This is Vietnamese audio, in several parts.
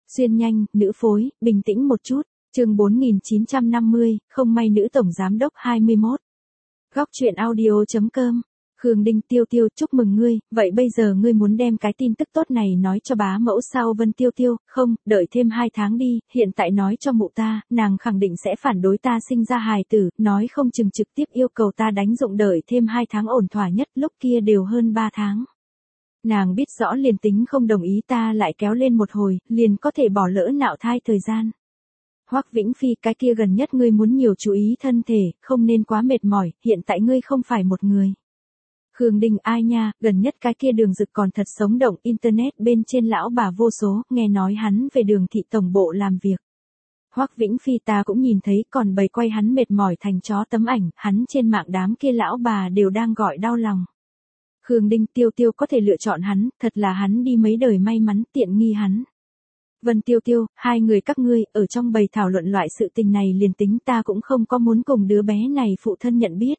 Xuyên nhanh, nữ phối, bình tĩnh một chút. Chương 4950, không may nữ tổng giám đốc 21. Góc truyện audio.com. Khương Đinh Tiêu Tiêu, chúc mừng ngươi, vậy bây giờ ngươi muốn đem cái tin tức tốt này nói cho bá mẫu sao? Vân Tiêu Tiêu, không, đợi thêm 2 tháng đi, hiện tại nói cho mụ ta, nàng khẳng định sẽ phản đối ta sinh ra hài tử, nói không chừng trực tiếp yêu cầu ta đánh dụng, đợi thêm 2 tháng ổn thỏa nhất, lúc kia đều hơn 3 tháng. Nàng biết rõ liền tính không đồng ý ta lại kéo lên một hồi, liền có thể bỏ lỡ nạo thai thời gian. Hoắc Vĩnh Phi, cái kia gần nhất ngươi muốn nhiều chú ý thân thể, không nên quá mệt mỏi, hiện tại ngươi không phải một người. Khương Đinh, ai nha, gần nhất cái kia Đường Dực còn thật sống động, internet bên trên lão bà vô số, nghe nói hắn về Đường thị tổng bộ làm việc. Hoắc Vĩnh Phi, ta cũng nhìn thấy, còn bày quay hắn mệt mỏi thành chó tấm ảnh, hắn trên mạng đám kia lão bà đều đang gọi đau lòng. Khương Đinh, Tiêu Tiêu có thể lựa chọn hắn, thật là hắn đi mấy đời may mắn, tiện nghi hắn. Vân Tiêu Tiêu, hai người các ngươi, ở trong bầy thảo luận loại sự tình này liền tính ta cũng không có muốn cùng đứa bé này phụ thân nhận biết.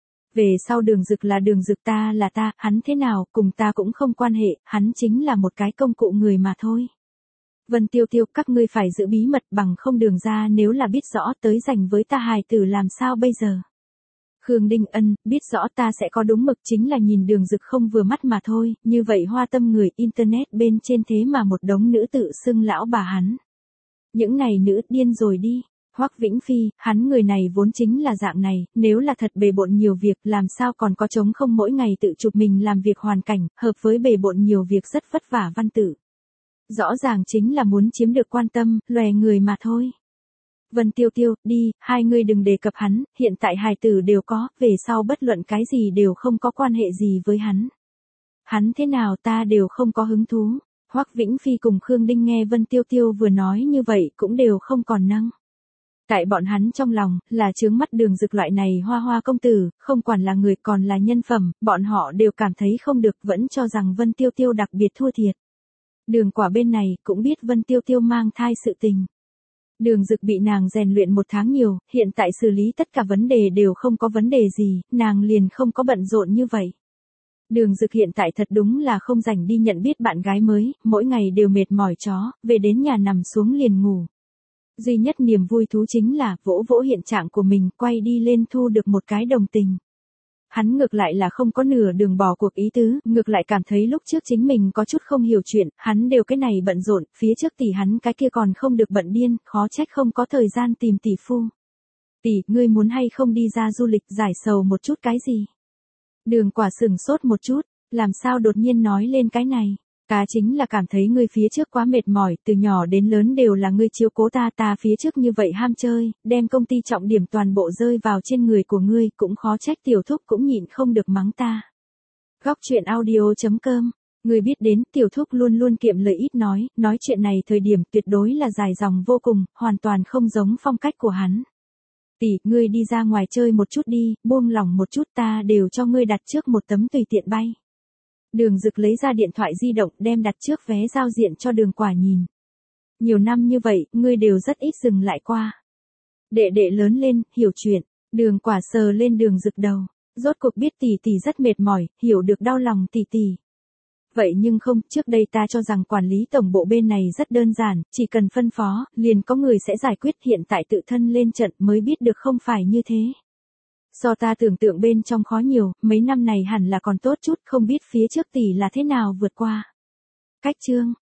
Về sau Đường Dực là Đường Dực, ta là ta, hắn thế nào, cùng ta cũng không quan hệ, hắn chính là một cái công cụ người mà thôi. Vân Tiêu Tiêu, các ngươi phải giữ bí mật, bằng không Đường ra nếu là biết rõ tới giành với ta hài tử làm sao bây giờ. Khương Đinh, ân, biết rõ ta sẽ có đúng mực, chính là nhìn Đường Dực không vừa mắt mà thôi, như vậy hoa tâm người, internet bên trên thế mà một đống nữ tự xưng lão bà hắn. Những này nữ điên rồi đi. Hoắc Vĩnh Phi, hắn người này vốn chính là dạng này, nếu là thật bề bộn nhiều việc, làm sao còn có trống không mỗi ngày tự chụp mình làm việc hoàn cảnh, hợp với bề bộn nhiều việc rất vất vả văn tử. Rõ ràng chính là muốn chiếm được quan tâm, lòe người mà thôi. Vân Tiêu Tiêu, đi, hai người đừng đề cập hắn, hiện tại hài tử đều có, về sau bất luận cái gì đều không có quan hệ gì với hắn. Hắn thế nào ta đều không có hứng thú. Hoắc Vĩnh Phi cùng Khương Đinh nghe Vân Tiêu Tiêu vừa nói như vậy cũng đều không còn năng. Tại bọn hắn trong lòng, là chướng mắt Đường Dực loại này hoa hoa công tử, không quản là người còn là nhân phẩm, bọn họ đều cảm thấy không được, vẫn cho rằng Vân Tiêu Tiêu đặc biệt thua thiệt. Đường Quả bên này cũng biết Vân Tiêu Tiêu mang thai sự tình. Đường Dực bị nàng rèn luyện 1 tháng nhiều, hiện tại xử lý tất cả vấn đề đều không có vấn đề gì, nàng liền không có bận rộn như vậy. Đường Dực hiện tại thật đúng là không rảnh đi nhận biết bạn gái mới, mỗi ngày đều mệt mỏi chó, về đến nhà nằm xuống liền ngủ. Duy nhất niềm vui thú chính là vỗ vỗ hiện trạng của mình, quay đi lên thu được một cái đồng tình. Hắn ngược lại là không có nửa đường bỏ cuộc ý tứ, ngược lại cảm thấy lúc trước chính mình có chút không hiểu chuyện, hắn đều cái này bận rộn, phía trước tỷ hắn cái kia còn không được bận điên, khó trách không có thời gian tìm tỷ phu. Tỷ, ngươi muốn hay không đi ra du lịch giải sầu một chút cái gì? Đường Quả sừng sốt một chút, làm sao đột nhiên nói lên cái này? Cá chính là cảm thấy ngươi phía trước quá mệt mỏi, từ nhỏ đến lớn đều là ngươi chiếu cố ta, ta phía trước như vậy ham chơi, đem công ty trọng điểm toàn bộ rơi vào trên người của ngươi, cũng khó trách tiểu thúc cũng nhịn không được mắng ta. Góc truyện audio.com. Ngươi biết đến, tiểu thúc luôn luôn kiệm lời ít nói chuyện này thời điểm tuyệt đối là dài dòng vô cùng, hoàn toàn không giống phong cách của hắn. Tỷ, ngươi đi ra ngoài chơi một chút đi, buông lỏng một chút, ta đều cho ngươi đặt trước một tấm tùy tiện bay. Đường Dực lấy ra điện thoại di động, đem đặt trước vé giao diện cho Đường Quả nhìn. Nhiều năm như vậy, ngươi đều rất ít dừng lại qua. Đệ đệ lớn lên, hiểu chuyện. Đường Quả sờ lên Đường Dực đầu. Rốt cuộc biết tỷ tỷ rất mệt mỏi, hiểu được đau lòng tỷ tỷ. Vậy nhưng không, trước đây ta cho rằng quản lý tổng bộ bên này rất đơn giản, chỉ cần phân phó, liền có người sẽ giải quyết, hiện tại tự thân lên trận mới biết được không phải như thế. Do ta tưởng tượng bên trong khó nhiều, mấy năm này hẳn là còn tốt chút, không biết phía trước tỷ là thế nào vượt qua. Cách chương.